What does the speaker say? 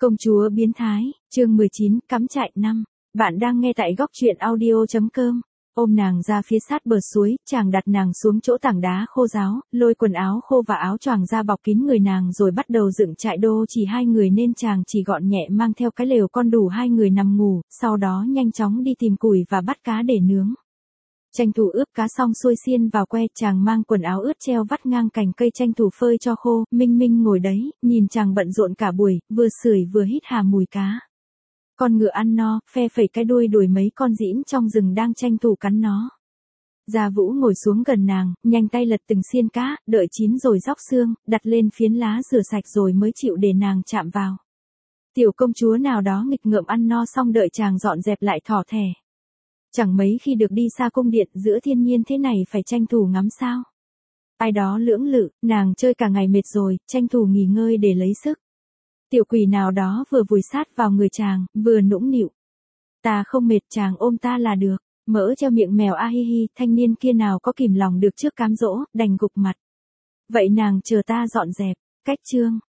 Công chúa biến thái, chương 19, cắm trại 5. Bạn đang nghe tại góc truyện audio.com. Ôm nàng ra phía sát bờ suối, chàng đặt nàng xuống chỗ tảng đá khô ráo, lôi quần áo khô và áo choàng ra bọc kín người nàng rồi bắt đầu dựng trại đô chỉ hai người nên chàng chỉ gọn nhẹ mang theo cái lều con đủ hai người nằm ngủ, sau đó nhanh chóng đi tìm củi và bắt cá để nướng. Tranh thủ ướp cá xong xuôi xiên vào que, chàng mang quần áo ướt treo vắt ngang cành cây tranh thủ phơi cho khô. Minh Minh ngồi đấy, nhìn chàng bận rộn cả buổi, vừa sưởi vừa hít hà mùi cá. Con ngựa ăn no, phe phẩy cái đuôi đuổi mấy con dĩn trong rừng đang tranh thủ cắn nó. Gia Vũ ngồi xuống gần nàng, nhanh tay lật từng xiên cá, đợi chín rồi róc xương, đặt lên phiến lá rửa sạch rồi mới chịu để nàng chạm vào. Tiểu công chúa nào đó nghịch ngợm ăn no xong đợi chàng dọn dẹp lại thỏ thẻ. Chẳng mấy khi được đi xa cung điện giữa thiên nhiên thế này phải tranh thủ ngắm sao. Ai đó lưỡng lự, nàng chơi cả ngày mệt rồi, tranh thủ nghỉ ngơi để lấy sức. Tiểu quỷ nào đó vừa vùi sát vào người chàng, vừa nũng nịu. Ta không mệt, chàng ôm ta là được. Mỡ treo miệng mèo a hi hi, thanh niên kia nào có kìm lòng được trước cám dỗ, đành gục mặt. Vậy nàng chờ ta dọn dẹp. Cách chương.